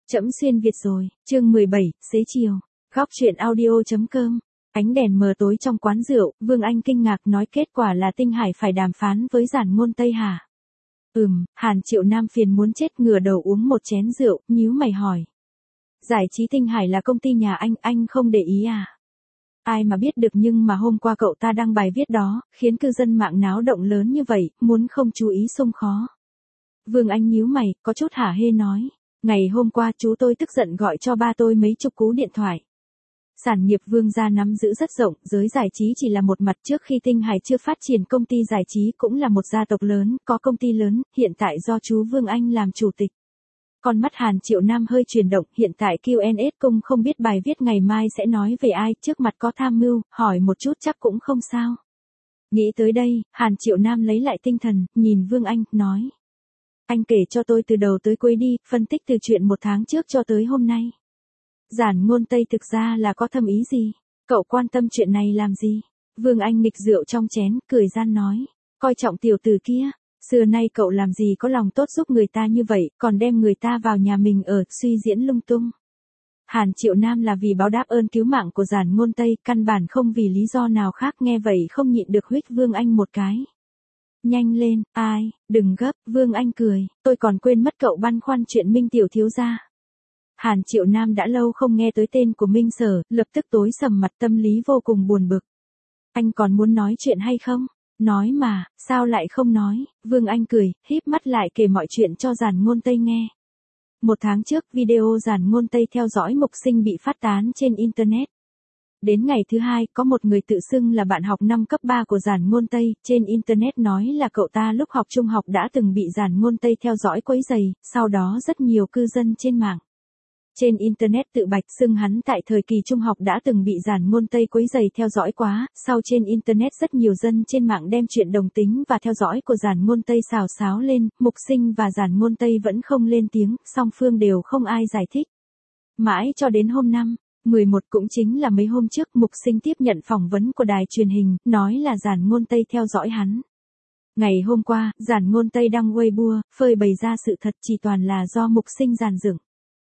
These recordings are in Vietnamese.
Trẫm xuyên Việt rồi, chương 17, xế chiều. Góc truyện audio.com. Ánh đèn mờ tối trong quán rượu, Vương Anh kinh ngạc nói kết quả là Tinh Hải phải đàm phán với Giản Ngôn Tây hả? Hàn Triệu Nam phiền muốn chết ngửa đầu uống một chén rượu, nhíu mày hỏi. Giải trí Tinh Hải là công ty nhà anh không để ý à? Ai mà biết được, nhưng mà hôm qua cậu ta đăng bài viết đó, khiến cư dân mạng náo động lớn như vậy, muốn không chú ý xông khó. Vương Anh nhíu mày, có chút hả hê nói. Ngày hôm qua chú tôi tức giận gọi cho ba tôi mấy chục cú điện thoại. Sản nghiệp Vương gia nắm giữ rất rộng, giới giải trí chỉ là một mặt. Trước khi Tinh Hải chưa phát triển công ty giải trí cũng là một gia tộc lớn, có công ty lớn, hiện tại do chú Vương Anh làm chủ tịch. Con mắt Hàn Triệu Nam hơi chuyển động, hiện tại Q&A cung không biết bài viết ngày mai sẽ nói về ai, trước mặt có tham mưu, hỏi một chút chắc cũng không sao. Nghĩ tới đây, Hàn Triệu Nam lấy lại tinh thần, nhìn Vương Anh, nói. Anh kể cho tôi từ đầu tới cuối đi, phân tích từ chuyện một tháng trước cho tới hôm nay. Giản Ngôn Tây thực ra là có thâm ý gì? Cậu quan tâm chuyện này làm gì? Vương Anh nghịch rượu trong chén, cười gian nói. Coi trọng tiểu tử kia. Xưa nay cậu làm gì có lòng tốt giúp người ta như vậy, còn đem người ta vào nhà mình ở, suy diễn lung tung. Hàn Triệu Nam là vì báo đáp ơn cứu mạng của Giản Ngôn Tây, căn bản không vì lý do nào khác, nghe vậy không nhịn được huých Vương Anh một cái. Nhanh lên, ai, đừng gấp, Vương Anh cười, tôi còn quên mất cậu băn khoăn chuyện Minh tiểu thiếu gia. Hàn Triệu Nam đã lâu không nghe tới tên của Minh Sở, lập tức tối sầm mặt, tâm lý vô cùng buồn bực. Anh còn muốn nói chuyện hay không? Nói mà, sao lại không nói? Vương Anh cười, híp mắt lại kể mọi chuyện cho Giản Ngôn Tây nghe. Một tháng trước, video Giản Ngôn Tây theo dõi Mục Sinh bị phát tán trên Internet. Đến ngày thứ hai, có một người tự xưng là bạn học năm cấp 3 của Giản Ngôn Tây, trên Internet nói là cậu ta lúc học trung học đã từng bị Giản Ngôn Tây theo dõi quấy rầy, sau đó rất nhiều cư dân trên mạng. Trên Internet tự bạch xưng hắn tại thời kỳ trung học đã từng bị Giản Ngôn Tây quấy rầy theo dõi quá, sau trên Internet rất nhiều dân trên mạng đem chuyện đồng tính và theo dõi của Giản Ngôn Tây xào xáo lên, Mục Sinh và Giản Ngôn Tây vẫn không lên tiếng, song phương đều không ai giải thích. Mãi cho đến hôm 5/11 cũng chính là mấy hôm trước, Mục Sinh tiếp nhận phỏng vấn của đài truyền hình, nói là Giản Ngôn Tây theo dõi hắn. Ngày hôm qua, Giản Ngôn Tây đăng Weibo, phơi bày ra sự thật chỉ toàn là do Mục Sinh dàn dựng.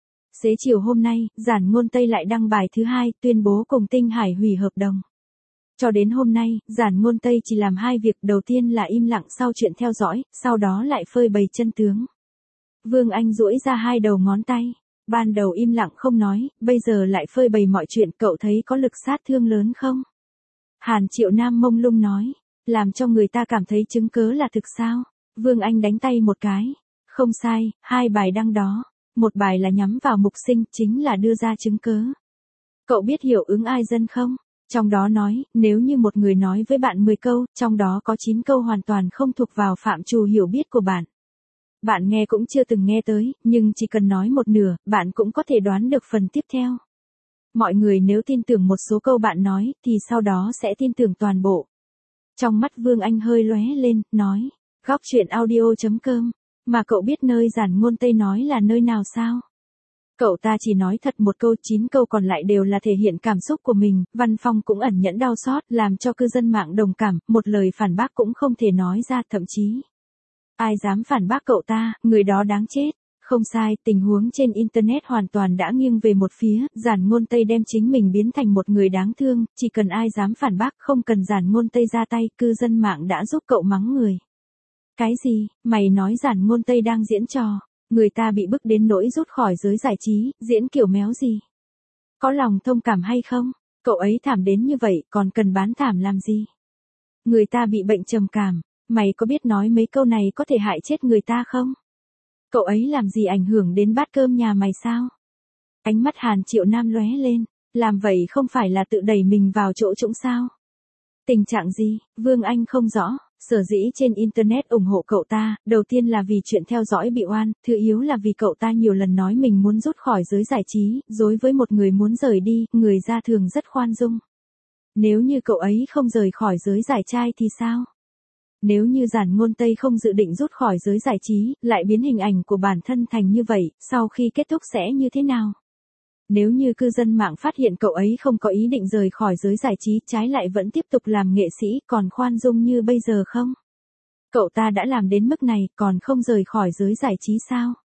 Xế chiều hôm nay, Giản Ngôn Tây lại đăng bài thứ hai, tuyên bố cùng Tinh Hải hủy hợp đồng. Cho đến hôm nay, Giản Ngôn Tây chỉ làm hai việc, đầu tiên là im lặng sau chuyện theo dõi, sau đó lại phơi bày chân tướng. Vương Anh duỗi ra hai đầu ngón tay. Ban đầu im lặng không nói, bây giờ lại phơi bày mọi chuyện, cậu thấy có lực sát thương lớn không? Hàn Triệu Nam mông lung nói, làm cho người ta cảm thấy chứng cớ là thực sao? Vương Anh đánh tay một cái. Không sai, hai bài đăng đó. Một bài là nhắm vào Mục Sinh, chính là đưa ra chứng cớ. Cậu biết hiệu ứng ai dân không? Trong đó nói, nếu như một người nói với bạn 10 câu, trong đó có 9 câu hoàn toàn không thuộc vào phạm trù hiểu biết của bạn. Bạn nghe cũng chưa từng nghe tới, nhưng chỉ cần nói một nửa, bạn cũng có thể đoán được phần tiếp theo. Mọi người nếu tin tưởng một số câu bạn nói, thì sau đó sẽ tin tưởng toàn bộ. Trong mắt Vương Anh hơi lóe lên, nói, góc truyện audio.com. Mà cậu biết nơi Giản Ngôn Tây nói là nơi nào sao? Cậu ta chỉ nói thật một câu, 9 câu còn lại đều là thể hiện cảm xúc của mình, văn phong cũng ẩn nhẫn đau xót, làm cho cư dân mạng đồng cảm, một lời phản bác cũng không thể nói ra, thậm chí. Ai dám phản bác cậu ta, người đó đáng chết. Không sai, tình huống trên Internet hoàn toàn đã nghiêng về một phía, Giản Ngôn Tây đem chính mình biến thành một người đáng thương, chỉ cần ai dám phản bác, không cần Giản Ngôn Tây ra tay, cư dân mạng đã giúp cậu mắng người. Cái gì, mày nói Giản Ngôn Tây đang diễn trò, người ta bị bức đến nỗi rút khỏi giới giải trí, diễn kiểu méo gì? Có lòng thông cảm hay không? Cậu ấy thảm đến như vậy, còn cần bán thảm làm gì? Người ta bị bệnh trầm cảm, mày có biết nói mấy câu này có thể hại chết người ta không? Cậu ấy làm gì ảnh hưởng đến bát cơm nhà mày sao? Ánh mắt Hàn Triệu Nam lóe lên, làm vậy không phải là tự đẩy mình vào chỗ trũng sao? Tình trạng gì, Vương Anh không rõ. Sở dĩ trên Internet ủng hộ cậu ta, đầu tiên là vì chuyện theo dõi bị oan, thứ yếu là vì cậu ta nhiều lần nói mình muốn rút khỏi giới giải trí, dối với một người muốn rời đi, người ra thường rất khoan dung. Nếu như cậu ấy không rời khỏi giới giải trai thì sao? Nếu như Giản Ngôn Tây không dự định rút khỏi giới giải trí, lại biến hình ảnh của bản thân thành như vậy, sau khi kết thúc sẽ như thế nào? Nếu như cư dân mạng phát hiện cậu ấy không có ý định rời khỏi giới giải trí, trái lại vẫn tiếp tục làm nghệ sĩ, còn khoan dung như bây giờ không? Cậu ta đã làm đến mức này, còn không rời khỏi giới giải trí sao?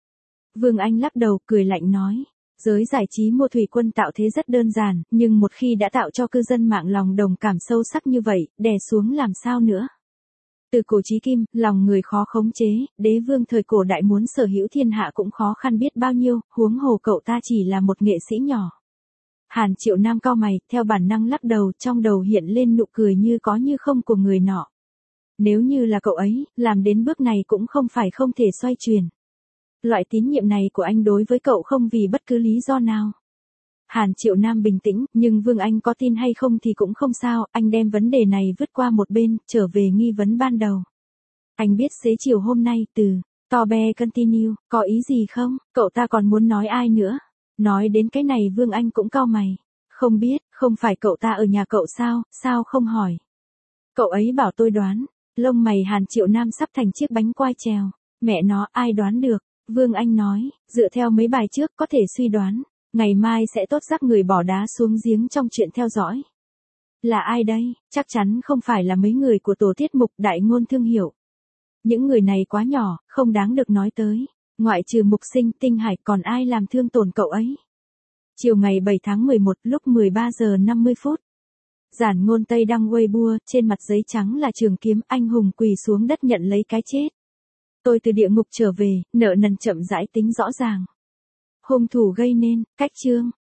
Vương Anh lắc đầu cười lạnh nói. Giới giải trí mua thủy quân tạo thế rất đơn giản, nhưng một khi đã tạo cho cư dân mạng lòng đồng cảm sâu sắc như vậy, đè xuống làm sao nữa. Từ cổ chí kim, lòng người khó khống chế, đế vương thời cổ đại muốn sở hữu thiên hạ cũng khó khăn biết bao nhiêu, huống hồ cậu ta chỉ là một nghệ sĩ nhỏ. Hàn Triệu Nam cau mày, theo bản năng lắc đầu, trong đầu hiện lên nụ cười như có như không của người nọ. Nếu như là cậu ấy, làm đến bước này cũng không phải không thể xoay chuyển. Loại tín nhiệm này của anh đối với cậu không vì bất cứ lý do nào. Hàn Triệu Nam bình tĩnh, nhưng Vương Anh có tin hay không thì cũng không sao, anh đem vấn đề này vứt qua một bên, trở về nghi vấn ban đầu. Anh biết xế chiều hôm nay, từ Tobe continue, có ý gì không, cậu ta còn muốn nói ai nữa? Nói đến cái này Vương Anh cũng cau mày. Không biết, không phải cậu ta ở nhà cậu sao không hỏi? Cậu ấy bảo tôi đoán, lông mày Hàn Triệu Nam sắp thành chiếc bánh quai trèo. Mẹ nó ai đoán được, Vương Anh nói, dựa theo mấy bài trước có thể suy đoán. Ngày mai sẽ tốt rắc người bỏ đá xuống giếng trong chuyện theo dõi. Là ai đây? Chắc chắn không phải là mấy người của tổ tiết mục đại ngôn thương hiệu. Những người này quá nhỏ, không đáng được nói tới. Ngoại trừ Mục Sinh, Tinh Hải còn ai làm thương tổn cậu ấy. Chiều ngày 7 tháng 11 lúc 13 giờ 50 phút. Giản Ngôn Tây đăng Weibo, trên mặt giấy trắng là trường kiếm, anh hùng quỳ xuống đất nhận lấy cái chết. Tôi từ địa ngục trở về, nợ nần chậm rãi tính rõ ràng. Hung thủ gây nên, cách chương.